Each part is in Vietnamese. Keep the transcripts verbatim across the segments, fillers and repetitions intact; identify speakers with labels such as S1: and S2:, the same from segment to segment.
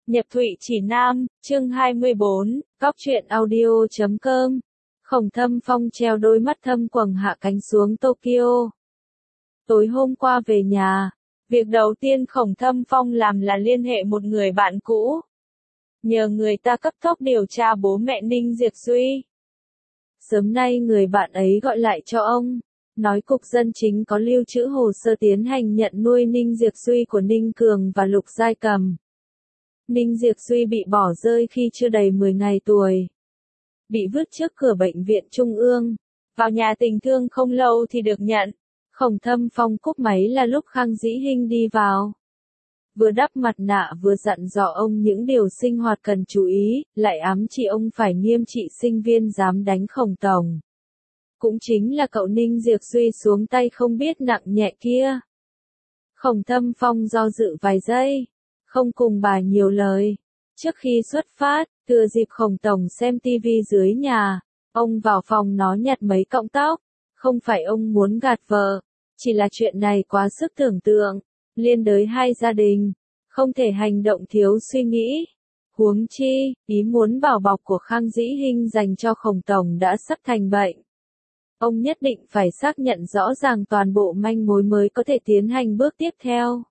S1: Nhập Thụy Chỉ Nam, chương hai mươi bốn, Cóc truyện audio chấm com. Khổng Thâm Phong treo đôi mắt thâm quầng hạ cánh xuống Tokyo. Tối hôm qua về nhà, việc đầu tiên Khổng Thâm Phong làm là liên hệ một người bạn cũ. Nhờ người ta cấp tốc điều tra bố mẹ Ninh Diệp Duy. Sớm nay người bạn ấy gọi lại cho ông, nói Cục Dân Chính có lưu trữ hồ sơ tiến hành nhận nuôi Ninh Diệp Duy của Ninh Cường và Lục Giai Cầm. Ninh Diệp Duy bị bỏ rơi khi chưa đầy mười ngày tuổi. Bị vứt trước cửa bệnh viện Trung ương. Vào nhà tình thương không lâu thì được nhận. Khổng Thâm Phong cúp máy là lúc Khang Dĩ Hinh đi vào. Vừa đắp mặt nạ vừa dặn dò ông những điều sinh hoạt cần chú ý, lại ám chỉ ông phải nghiêm trị sinh viên dám đánh Khổng Tổng. Cũng chính là cậu Ninh Diệp Duy xuống tay không biết nặng nhẹ kia. Khổng Thâm Phong do dự vài giây, không cùng bà nhiều lời. Trước khi xuất phát, thừa dịp Khổng Tổng xem tivi dưới nhà, ông vào phòng nó nhặt mấy cọng tóc. Không phải ông muốn gạt vợ, chỉ là chuyện này quá sức tưởng tượng, liên đới hai gia đình, không thể hành động thiếu suy nghĩ. Huống chi, ý muốn bảo bọc của Khang Dĩ Hinh dành cho Khổng Tổng đã sắp thành bệnh. Ông nhất định phải xác nhận rõ ràng toàn bộ manh mối mới có thể tiến hành bước tiếp theo.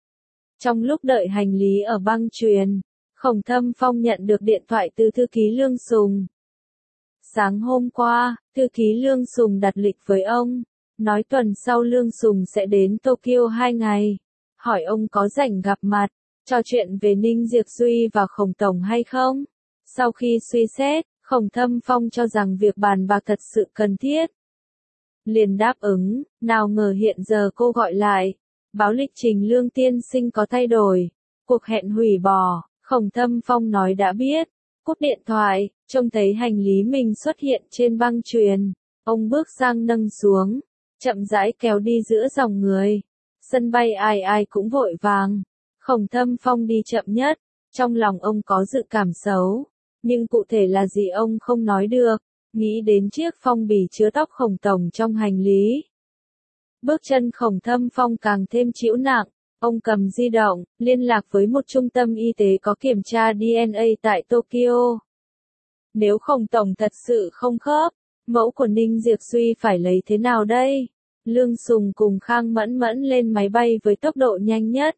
S1: Trong lúc đợi hành lý ở băng chuyền, Khổng Thâm Phong nhận được điện thoại từ thư ký Lương Sùng. Sáng hôm qua, thư ký Lương Sùng đặt lịch với ông, nói tuần sau Lương Sùng sẽ đến Tokyo hai ngày, hỏi ông có rảnh gặp mặt, trò chuyện về Ninh Diệp Duy và Khổng Tổng hay không. Sau khi suy xét, Khổng Thâm Phong cho rằng việc bàn bạc thật sự cần thiết. Liền đáp ứng, nào ngờ hiện giờ cô gọi lại, báo lịch trình Lương tiên sinh có thay đổi, cuộc hẹn hủy bỏ. Khổng Thâm Phong nói đã biết, cúp điện thoại, trông thấy hành lý mình xuất hiện trên băng chuyền, ông bước sang nâng xuống, chậm rãi kéo đi giữa dòng người. Sân bay ai ai cũng vội vàng, Khổng Thâm Phong đi chậm nhất, trong lòng ông có dự cảm xấu, nhưng cụ thể là gì ông không nói được, nghĩ đến chiếc phong bì chứa tóc Khổng Tổng trong hành lý. Bước chân Khổng Thâm Phong càng thêm trĩu nặng. Ông cầm di động, liên lạc với một trung tâm y tế có kiểm tra đê en a tại Tokyo. Nếu Khổng Tổng thật sự không khớp, mẫu của Ninh Diệp Duy phải lấy thế nào đây? Lương Sùng cùng Khang Mẫn Mẫn lên máy bay với tốc độ nhanh nhất.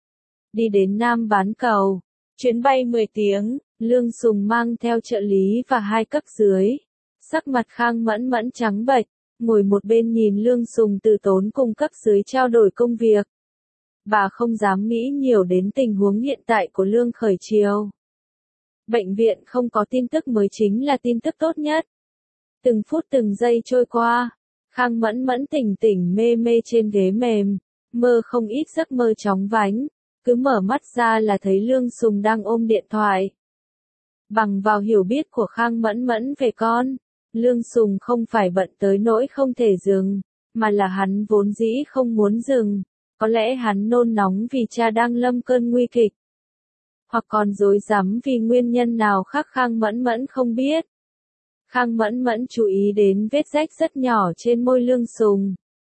S1: Đi đến Nam Bán Cầu, chuyến bay mười tiếng, Lương Sùng mang theo trợ lý và hai cấp dưới. Sắc mặt Khang Mẫn Mẫn trắng bệch, ngồi một bên nhìn Lương Sùng từ tốn cùng cấp dưới trao đổi công việc. Bà không dám nghĩ nhiều đến tình huống hiện tại của Lương Khởi Triều. Bệnh viện không có tin tức mới chính là tin tức tốt nhất. Từng phút từng giây trôi qua, Khang Mẫn Mẫn tỉnh tỉnh mê mê trên ghế mềm, mơ không ít giấc mơ chóng vánh, cứ mở mắt ra là thấy Lương Sùng đang ôm điện thoại. Bằng vào hiểu biết của Khang Mẫn Mẫn về con, Lương Sùng không phải bận tới nỗi không thể dừng, mà là hắn vốn dĩ không muốn dừng. Có lẽ hắn nôn nóng vì cha đang lâm cơn nguy kịch. Hoặc còn rối rắm vì nguyên nhân nào khác Khang Mẫn Mẫn không biết. Khang Mẫn Mẫn chú ý đến vết rách rất nhỏ trên môi Lương Sùng.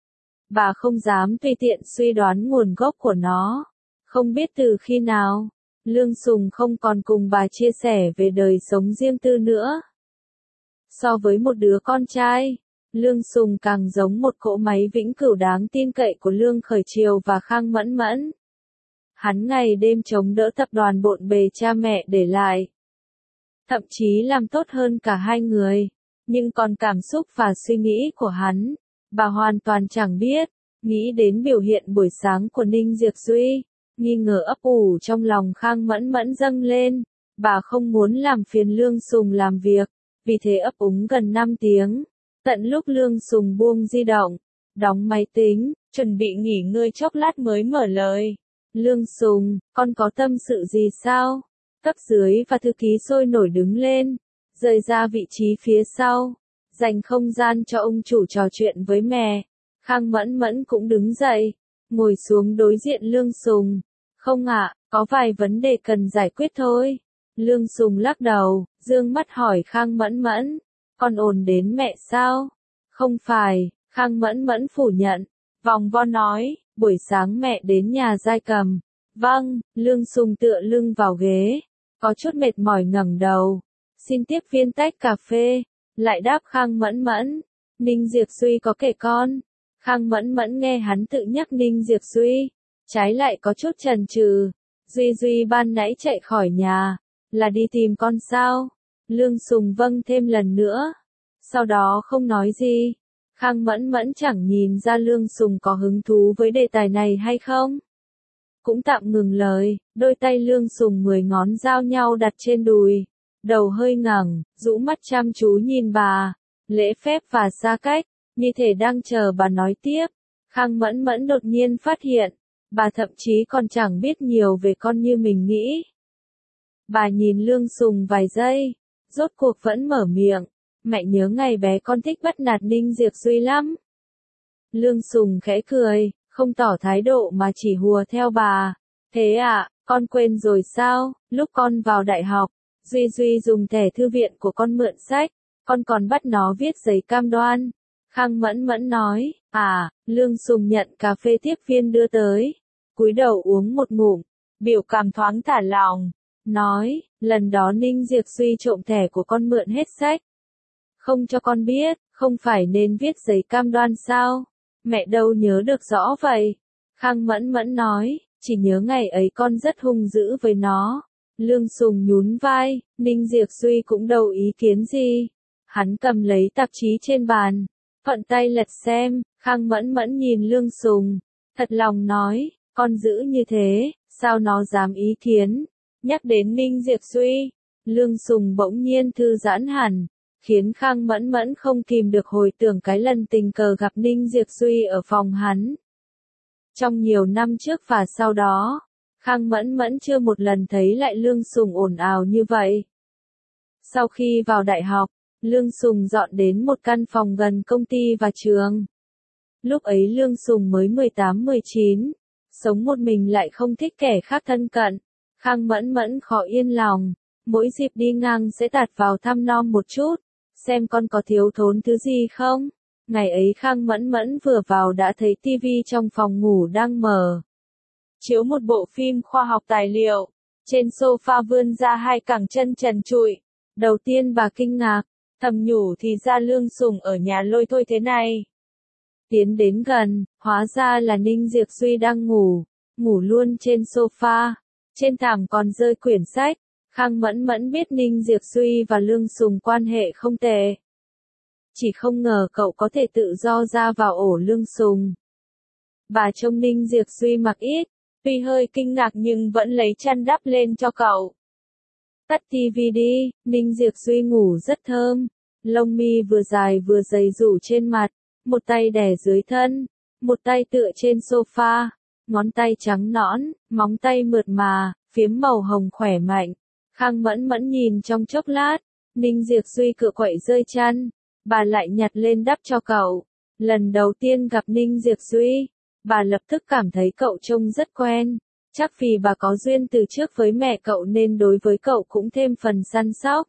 S1: Bà không dám tùy tiện suy đoán nguồn gốc của nó. Không biết từ khi nào, Lương Sùng không còn cùng bà chia sẻ về đời sống riêng tư nữa. So với một đứa con trai, Lương Sùng càng giống một cỗ máy vĩnh cửu đáng tin cậy của Lương Khởi Triều và Khang Mẫn Mẫn. Hắn ngày đêm chống đỡ tập đoàn bộn bề cha mẹ để lại. Thậm chí làm tốt hơn cả hai người. Nhưng còn cảm xúc và suy nghĩ của hắn, bà hoàn toàn chẳng biết. Nghĩ đến biểu hiện buổi sáng của Ninh Diệp Duy, nghi ngờ ấp ủ trong lòng Khang Mẫn Mẫn dâng lên. Bà không muốn làm phiền Lương Sùng làm việc, vì thế ấp úng gần năm tiếng. Tận lúc Lương Sùng buông di động, đóng máy tính, chuẩn bị nghỉ ngơi chốc lát mới mở lời. Lương Sùng, con có tâm sự gì sao? Cấp dưới và thư ký sôi nổi đứng lên, rời ra vị trí phía sau, dành không gian cho ông chủ trò chuyện với mẹ. Khang Mẫn Mẫn cũng đứng dậy, ngồi xuống đối diện Lương Sùng. Không ạ, có vài vấn đề cần giải quyết thôi. Lương Sùng lắc đầu, dương mắt hỏi Khang Mẫn Mẫn. Con ồn đến mẹ sao? Không phải, Khang Mẫn Mẫn phủ nhận. Vòng vo nói, buổi sáng mẹ đến nhà Giai Cầm. Vâng, Lương Sùng tựa lưng vào ghế, có chút mệt mỏi ngẩng đầu. Xin tiếp viên tách cà phê, lại đáp Khang Mẫn Mẫn. Ninh Diệp Duy có kể con. Khang Mẫn Mẫn nghe hắn tự nhắc Ninh Diệp Duy, trái lại có chút chần chừ. Duy Duy ban nãy chạy khỏi nhà, là đi tìm con sao? Lương Sùng vâng thêm lần nữa, sau đó không nói gì. Khang Mẫn Mẫn chẳng nhìn ra Lương Sùng có hứng thú với đề tài này hay không. Cũng tạm ngừng lời, đôi tay Lương Sùng mười ngón giao nhau đặt trên đùi, đầu hơi ngẩng, rũ mắt chăm chú nhìn bà, lễ phép và xa cách, như thể đang chờ bà nói tiếp. Khang Mẫn Mẫn đột nhiên phát hiện, bà thậm chí còn chẳng biết nhiều về con như mình nghĩ. Bà nhìn Lương Sùng vài giây, rốt cuộc vẫn mở miệng, mẹ nhớ ngày bé con thích bắt nạt Ninh Diệp Duy lắm. Lương Sùng khẽ cười, không tỏ thái độ mà chỉ hùa theo bà. Thế à, con quên rồi sao, lúc con vào đại học, Duy Duy dùng thẻ thư viện của con mượn sách, con còn bắt nó viết giấy cam đoan. Khang Mẫn Mẫn nói, à, Lương Sùng nhận cà phê tiếp viên đưa tới, cúi đầu uống một ngụm, biểu cảm thoáng thả lỏng, nói, lần đó Ninh Diệp Duy trộm thẻ của con mượn hết sách. Không cho con biết, không phải nên viết giấy cam đoan sao? Mẹ đâu nhớ được rõ vậy. Khang Mẫn Mẫn nói, chỉ nhớ ngày ấy con rất hung dữ với nó. Lương Sùng nhún vai, Ninh Diệp Duy cũng đâu ý kiến gì. Hắn cầm lấy tạp chí trên bàn, thuận tay lật xem. Khang Mẫn Mẫn nhìn Lương Sùng, thật lòng nói, con dữ như thế, sao nó dám ý kiến? Nhắc đến Ninh Diệp Duy, Lương Sùng bỗng nhiên thư giãn hẳn, khiến Khang Mẫn Mẫn không kìm được hồi tưởng cái lần tình cờ gặp Ninh Diệp Duy ở phòng hắn. Trong nhiều năm trước và sau đó, Khang Mẫn Mẫn chưa một lần thấy lại Lương Sùng ồn ào như vậy. Sau khi vào đại học, Lương Sùng dọn đến một căn phòng gần công ty và trường. Lúc ấy Lương Sùng mới mười tám mười chín, sống một mình lại không thích kẻ khác thân cận. Khang Mẫn Mẫn khó yên lòng, mỗi dịp đi ngang sẽ tạt vào thăm nom một chút, xem con có thiếu thốn thứ gì không. Ngày ấy Khang Mẫn Mẫn vừa vào đã thấy tivi trong phòng ngủ đang mở, chiếu một bộ phim khoa học tài liệu, trên sofa vươn ra hai cẳng chân trần trụi. Đầu tiên bà kinh ngạc, thầm nhủ thì ra Lương Sùng ở nhà lôi thôi thế này. Tiến đến gần, hóa ra là Ninh Diệp Duy đang ngủ, ngủ luôn trên sofa, trên thảm còn rơi quyển sách. Khang Mẫn Mẫn biết Ninh Diệp Duy và Lương Sùng quan hệ không tệ. Chỉ không ngờ cậu có thể tự do ra vào ổ Lương Sùng. Bà trông Ninh Diệp Duy mặc ít, tuy hơi kinh ngạc nhưng vẫn lấy chăn đắp lên cho cậu. Tắt tivi đi, Ninh Diệp Duy ngủ rất thơm, lông mi vừa dài vừa dày rủ trên mặt, một tay đè dưới thân, một tay tựa trên sofa, ngón tay trắng nõn, móng tay mượt mà, phiếm màu hồng khỏe mạnh. Khang Mẫn Mẫn nhìn trong chốc lát, Ninh Diệp Duy cựa quậy rơi chăn, bà lại nhặt lên đắp cho cậu. Lần đầu tiên gặp Ninh Diệp Duy, bà lập tức cảm thấy cậu trông rất quen, chắc vì bà có duyên từ trước với mẹ cậu nên đối với cậu cũng thêm phần săn sóc.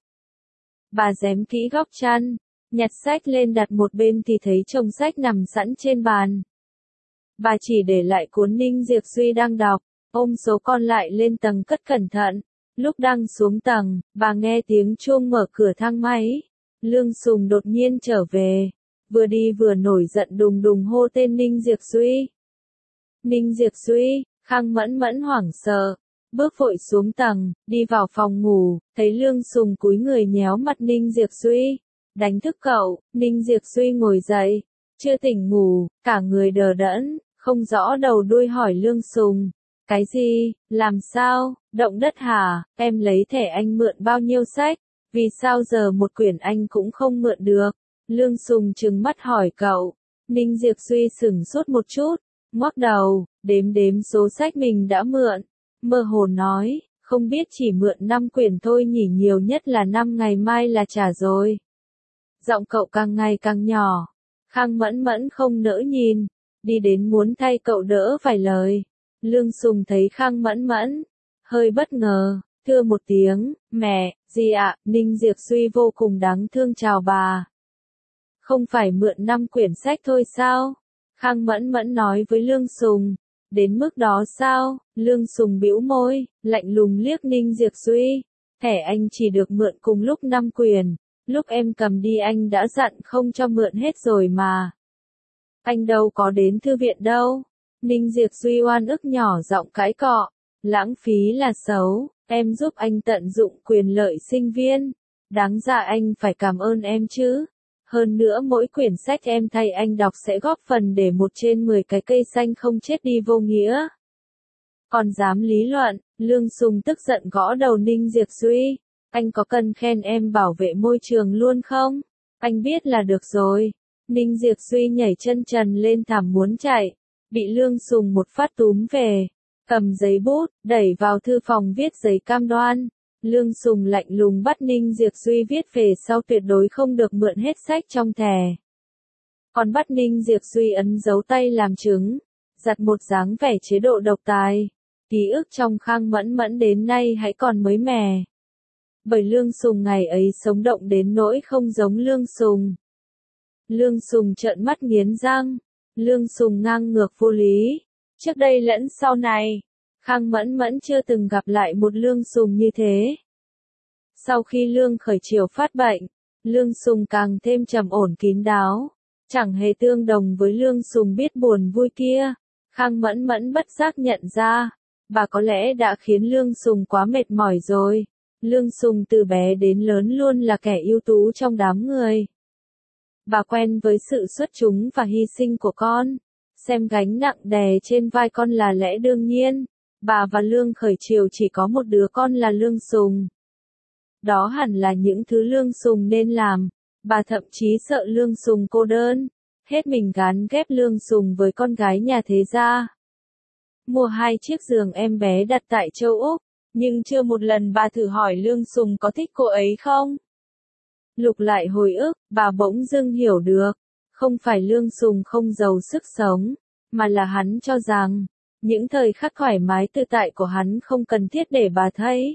S1: Bà rém kỹ góc chăn, nhặt sách lên đặt một bên thì thấy chồng sách nằm sẵn trên bàn. Bà chỉ để lại cuốn Ninh Diệp Duy đang đọc, ôm số còn lại lên tầng cất cẩn thận. Lúc đang xuống tầng, bà nghe tiếng chuông mở cửa thang máy. Lương Sùng đột nhiên trở về, vừa đi vừa nổi giận đùng đùng hô tên Ninh Diệp Duy. Ninh Diệp Duy, Khang Mẫn Mẫn hoảng sợ, bước vội xuống tầng, đi vào phòng ngủ, thấy Lương Sùng cúi người nhéo mặt Ninh Diệp Duy, đánh thức cậu. Ninh Diệp Duy ngồi dậy, chưa tỉnh ngủ, cả người đờ đẫn, không rõ đầu đuôi hỏi Lương Sùng. Cái gì, làm sao, động đất hả, em lấy thẻ anh mượn bao nhiêu sách, vì sao giờ một quyển anh cũng không mượn được? Lương Sùng trừng mắt hỏi cậu. Ninh Diệp Duy sửng sốt một chút, ngoắc đầu, đếm đếm số sách mình đã mượn, mơ hồ nói, không biết chỉ mượn năm quyển thôi nhỉ, nhiều nhất là năm ngày mai là trả rồi. Giọng cậu càng ngày càng nhỏ, Khang Mẫn Mẫn không nỡ nhìn, đi đến muốn thay cậu đỡ vài lời. Lương Sùng thấy Khang Mẫn Mẫn, hơi bất ngờ, thưa một tiếng, mẹ, gì ạ, Ninh Diệp Duy vô cùng đáng thương chào bà. Không phải mượn năm quyển sách thôi sao? Khang Mẫn Mẫn nói với Lương Sùng, Đến mức đó sao? Lương Sùng bĩu môi, lạnh lùng liếc Ninh Diệp Duy. Thẻ anh chỉ được mượn cùng lúc năm quyền. Lúc em cầm đi anh đã dặn không cho mượn hết rồi mà. Anh đâu có đến thư viện đâu. Ninh Diệp Duy oan ức nhỏ giọng cãi cọ. Lãng phí là xấu, em giúp anh tận dụng quyền lợi sinh viên. Đáng ra anh phải cảm ơn em chứ. Hơn nữa mỗi quyển sách em thay anh đọc sẽ góp phần để một trên mười cái cây xanh không chết đi vô nghĩa. Còn dám lý luận, Lương Sùng tức giận gõ đầu Ninh Diệp Duy. Anh có cần khen em bảo vệ môi trường luôn không? Anh biết là được rồi. Ninh Diệp Duy nhảy chân trần lên thảm muốn chạy. Bị Lương Sùng một phát túm về. Cầm giấy bút, đẩy vào thư phòng viết giấy cam đoan. Lương Sùng lạnh lùng bắt Ninh Diệp Duy viết về sau tuyệt đối không được mượn hết sách trong thẻ. Còn bắt Ninh Diệp Duy ấn dấu tay làm chứng, giặt một dáng vẻ chế độ độc tài. Ký ức trong Khang Mẫn Mẫn đến nay hãy còn mới mẻ. Bởi Lương Sùng ngày ấy sống động đến nỗi không giống Lương Sùng. Lương Sùng trợn mắt nghiến răng. Lương Sùng ngang ngược vô lý. Trước đây lẫn sau này, Khang Mẫn Mẫn chưa từng gặp lại một Lương Sùng như thế. Sau khi Lương Khởi Triều phát bệnh, Lương Sùng càng thêm trầm ổn kín đáo, chẳng hề tương đồng với Lương Sùng biết buồn vui kia. Khang Mẫn Mẫn bất giác nhận ra, bà có lẽ đã khiến Lương Sùng quá mệt mỏi rồi. Lương Sùng từ bé đến lớn luôn là kẻ ưu tú trong đám người. Bà quen với sự xuất chúng và hy sinh của con, xem gánh nặng đè trên vai con là lẽ đương nhiên. Bà và Lương Khởi Triều chỉ có một đứa con là Lương Sùng. Đó hẳn là những thứ Lương Sùng nên làm. Bà thậm chí sợ Lương Sùng cô đơn, hết mình gán ghép Lương Sùng với con gái nhà thế gia. Mua hai chiếc giường em bé đặt tại châu Úc, nhưng chưa một lần bà thử hỏi Lương Sùng có thích cô ấy không. Lục lại hồi ức, bà bỗng dưng hiểu được, không phải Lương Sùng không giàu sức sống, mà là hắn cho rằng, những thời khắc thoải mái tự tại của hắn không cần thiết để bà thấy.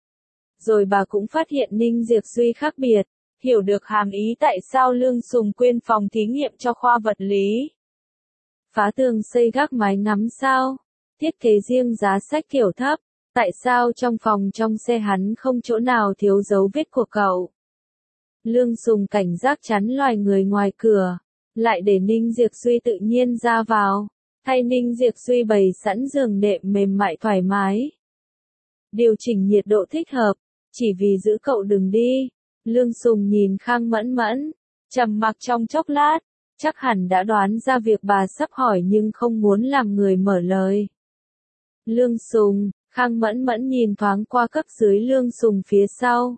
S1: Rồi bà cũng phát hiện Ninh Diệp Duy khác biệt, hiểu được hàm ý tại sao Lương Sùng quyên phòng thí nghiệm cho khoa vật lý. Phá tường xây gác mái ngắm sao, thiết kế riêng giá sách kiểu thấp, tại sao trong phòng trong xe hắn không chỗ nào thiếu dấu vết của cậu. Lương Sùng cảnh giác chắn loài người ngoài cửa, lại để Ninh Diệp Duy tự nhiên ra vào. Thay Ninh Diệp Duy bày sẵn giường đệm mềm mại thoải mái. Điều chỉnh nhiệt độ thích hợp, chỉ vì giữ cậu đừng đi. Lương Sùng nhìn Khang Mẫn Mẫn, trầm mặc trong chốc lát, chắc hẳn đã đoán ra việc bà sắp hỏi nhưng không muốn làm người mở lời. Lương Sùng, Khang Mẫn Mẫn nhìn thoáng qua cấp dưới Lương Sùng phía sau.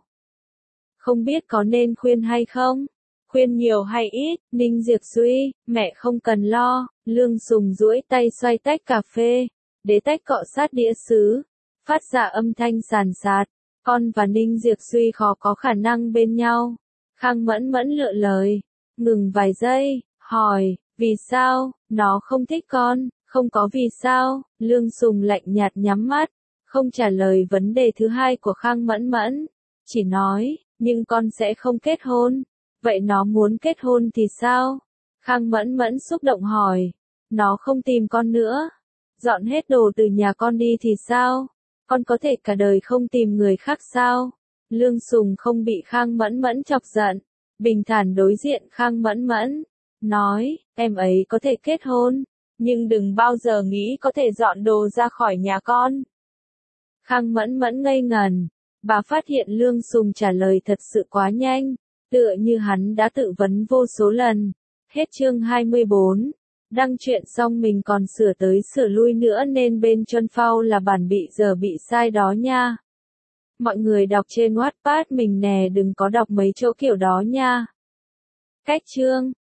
S1: Không biết có nên khuyên hay không? Khuyên nhiều hay ít, Ninh Diệp Duy, mẹ không cần lo. Lương Sùng duỗi tay xoay tách cà phê, đế tách cọ sát đĩa sứ, phát ra âm thanh sàn sạt. Con và Ninh Diệp Duy khó có khả năng bên nhau. Khang Mẫn Mẫn lựa lời, ngừng vài giây, hỏi, vì sao, nó không thích con, không có vì sao. Lương Sùng lạnh nhạt nhắm mắt, không trả lời vấn đề thứ hai của Khang Mẫn Mẫn, chỉ nói, nhưng con sẽ không kết hôn. Vậy nó muốn kết hôn thì sao? Khang Mẫn Mẫn xúc động hỏi. Nó không tìm con nữa. Dọn hết đồ từ nhà con đi thì sao? Con có thể cả đời không tìm người khác sao? Lương Sùng không bị Khang Mẫn Mẫn chọc giận. Bình thản đối diện Khang Mẫn Mẫn. Nói, em ấy có thể kết hôn, nhưng đừng bao giờ nghĩ có thể dọn đồ ra khỏi nhà con. Khang Mẫn Mẫn ngây ngần. Bà phát hiện Lương Sùng trả lời thật sự quá nhanh. Tựa như hắn đã tự vấn vô số lần. Hết chương hai mươi bốn. Đăng truyện xong mình còn sửa tới sửa lui nữa nên bên chân phao là bản bị giờ bị sai đó nha. Mọi người đọc trên Wattpad mình nè đừng có đọc mấy chỗ kiểu đó nha. Cách chương